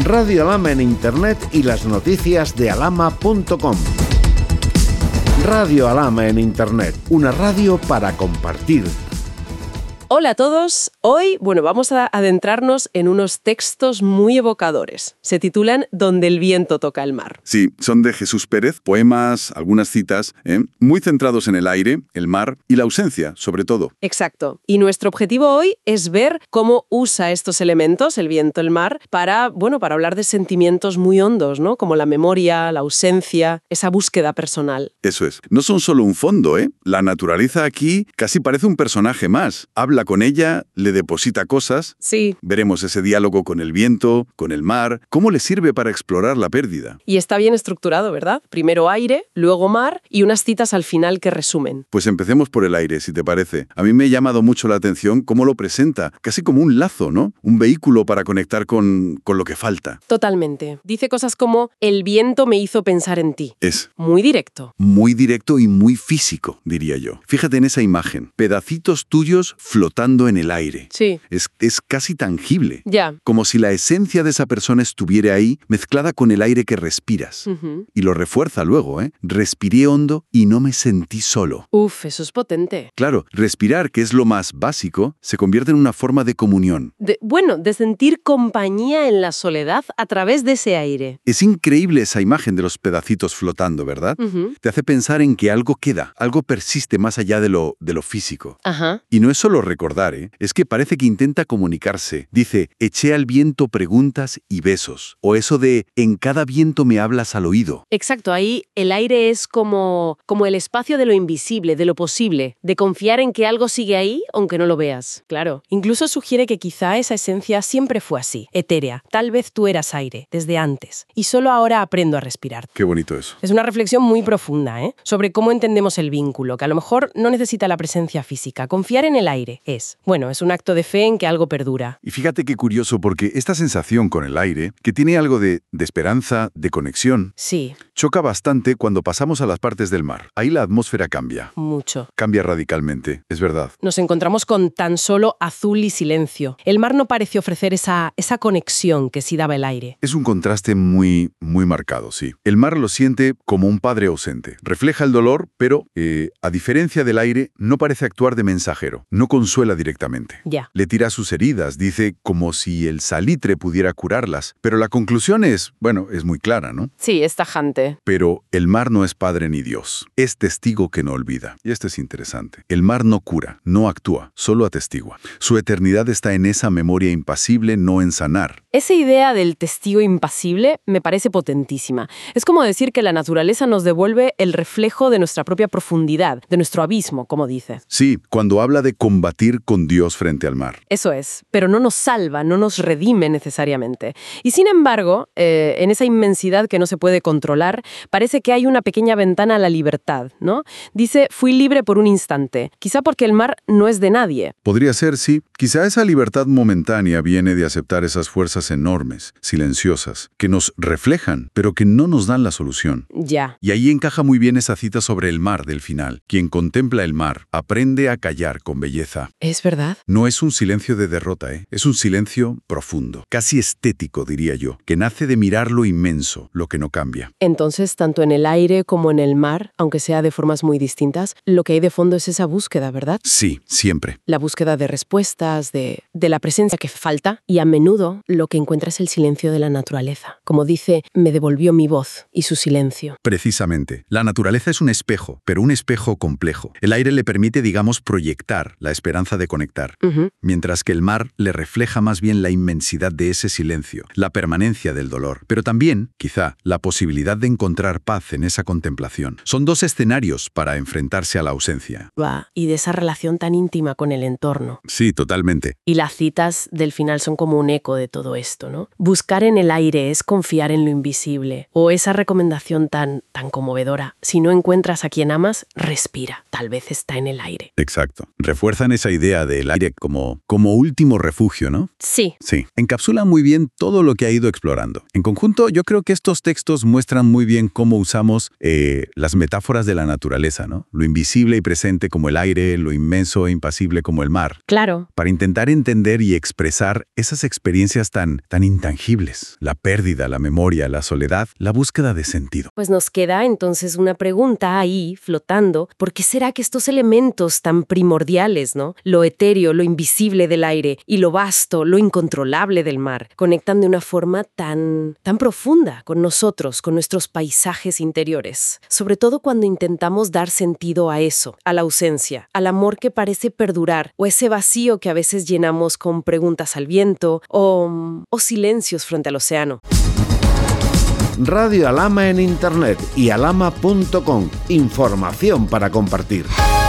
Radio Alhama en Internet y las noticias de alhama.com. Radio Alhama en Internet, una radio para compartir. Hola a todos. Hoy, vamos a adentrarnos en unos textos muy evocadores. Se titulan Donde el viento toca el mar. Sí, son de Jesús Pérez, poemas, algunas citas, muy centrados en el aire, el mar y la ausencia, sobre todo. Exacto. Y nuestro objetivo hoy es ver cómo usa estos elementos, el viento, el mar, para hablar de sentimientos muy hondos, ¿no? Como la memoria, la ausencia, esa búsqueda personal. Eso es. No son solo un fondo, ¿eh? La naturaleza aquí casi parece un personaje más. Habla con ella, le deposita cosas. Sí. Veremos ese diálogo con el viento, con el mar, cómo le sirve para explorar la pérdida. Y está bien estructurado, ¿verdad? Primero aire, luego mar y unas citas al final que resumen. Pues empecemos por el aire, si te parece. A mí me ha llamado mucho la atención cómo lo presenta, casi como un lazo, ¿no? Un vehículo para conectar con lo que falta. Totalmente. Dice cosas como, el viento me hizo pensar en ti. Es muy directo. Muy directo y muy físico, diría yo. Fíjate en esa imagen. Pedacitos tuyos flotando en el aire. Sí. Es casi tangible. Ya. Como si la esencia de esa persona estuviera ahí, mezclada con el aire que respiras. Y lo refuerza luego, ¿eh? Respiré hondo y no me sentí solo. Uf, eso es potente. Claro, respirar, que es lo más básico, se convierte en una forma de comunión. De sentir compañía en la soledad a través de ese aire. Es increíble esa imagen de los pedacitos flotando, ¿verdad? Te hace pensar en que algo queda, algo persiste más allá de lo físico. Ajá. Y no es solo recordar, ¿eh? Es que parece que intenta comunicarse. Dice, eché al viento preguntas y besos. O eso de, en cada viento me hablas al oído. Exacto, ahí el aire es como el espacio de lo invisible, de lo posible, de confiar en que algo sigue ahí aunque no lo veas. Claro. Incluso sugiere que quizá esa esencia siempre fue así, etérea. Tal vez tú eras aire, desde antes, y solo ahora aprendo a respirar. Qué bonito eso. Es una reflexión muy profunda, ¿eh? Sobre cómo entendemos el vínculo, que a lo mejor no necesita la presencia física. Confiar en el aire es un acto de fe en que algo perdura. Y fíjate qué curioso, porque esta sensación con el aire, que tiene algo de esperanza, de conexión, sí, choca bastante cuando pasamos a las partes del mar. Ahí la atmósfera cambia. Mucho. Cambia radicalmente, es verdad. Nos encontramos con tan solo azul y silencio. El mar no parece ofrecer esa conexión que sí daba el aire. Es un contraste muy, muy marcado, sí. El mar lo siente como un padre ausente. Refleja el dolor, pero, a diferencia del aire, no parece actuar de mensajero. No consuela directamente. Ya. Le tira sus heridas, dice como si el salitre pudiera curarlas. Pero la conclusión es muy clara, ¿no? Sí, es tajante. Pero el mar no es padre ni Dios. Es testigo que no olvida. Y esto es interesante. El mar no cura, no actúa, solo atestigua. Su eternidad está en esa memoria impasible, no en sanar. Esa idea del testigo impasible me parece potentísima. Es como decir que la naturaleza nos devuelve el reflejo de nuestra propia profundidad, de nuestro abismo, como dice. Sí, cuando habla de combatir con Dios frente al mar. Eso es, pero no nos salva, no nos redime necesariamente. Y sin embargo, en esa inmensidad que no se puede controlar, parece que hay una pequeña ventana a la libertad, ¿no? Dice, fui libre por un instante, quizá porque el mar no es de nadie. Podría ser, sí. Quizá esa libertad momentánea viene de aceptar esas fuerzas enormes, silenciosas, que nos reflejan, pero que no nos dan la solución. Ya. Y ahí encaja muy bien esa cita sobre el mar del final. Quien contempla el mar aprende a callar con belleza. ¿Es verdad? No es un silencio de derrota, ¿eh? Es un silencio profundo, casi estético, diría yo, que nace de mirar lo inmenso, lo que no cambia. Entonces, tanto en el aire como en el mar, aunque sea de formas muy distintas, lo que hay de fondo es esa búsqueda, ¿verdad? Sí, siempre. La búsqueda de respuestas, de la presencia que falta, y a menudo lo que encuentra es el silencio de la naturaleza. Como dice, me devolvió mi voz y su silencio. Precisamente. La naturaleza es un espejo, pero un espejo complejo. El aire le permite, digamos, proyectar la esperanza de conectar. Mientras que el mar le refleja más bien la inmensidad de ese silencio, la permanencia del dolor, pero también, quizá, la posibilidad de encontrar paz en esa contemplación. Son dos escenarios para enfrentarse a la ausencia. Y de esa relación tan íntima con el entorno. Sí, totalmente. Y las citas del final son como un eco de todo esto, ¿no? Buscar en el aire es confiar en lo invisible. O esa recomendación tan conmovedora. Si no encuentras a quien amas, respira. Tal vez está en el aire. Exacto. Refuerzan esa esa idea del aire como último refugio, ¿no? Sí. Sí, encapsula muy bien todo lo que ha ido explorando. En conjunto, yo creo que estos textos muestran muy bien cómo usamos las metáforas de la naturaleza, ¿no? Lo invisible y presente como el aire, lo inmenso e impasible como el mar. Claro. Para intentar entender y expresar esas experiencias tan intangibles. La pérdida, la memoria, la soledad, la búsqueda de sentido. Pues nos queda entonces una pregunta ahí, flotando. ¿Por qué será que estos elementos tan primordiales, ¿no? Lo etéreo, lo invisible del aire y lo vasto, lo incontrolable del mar, conectan de una forma tan profunda con nosotros, con nuestros paisajes interiores? Sobre todo cuando intentamos dar sentido a eso, a la ausencia, al amor que parece perdurar o ese vacío que a veces llenamos con preguntas al viento o silencios frente al océano. Radio Alhama en Internet y alhama.com. Información para compartir.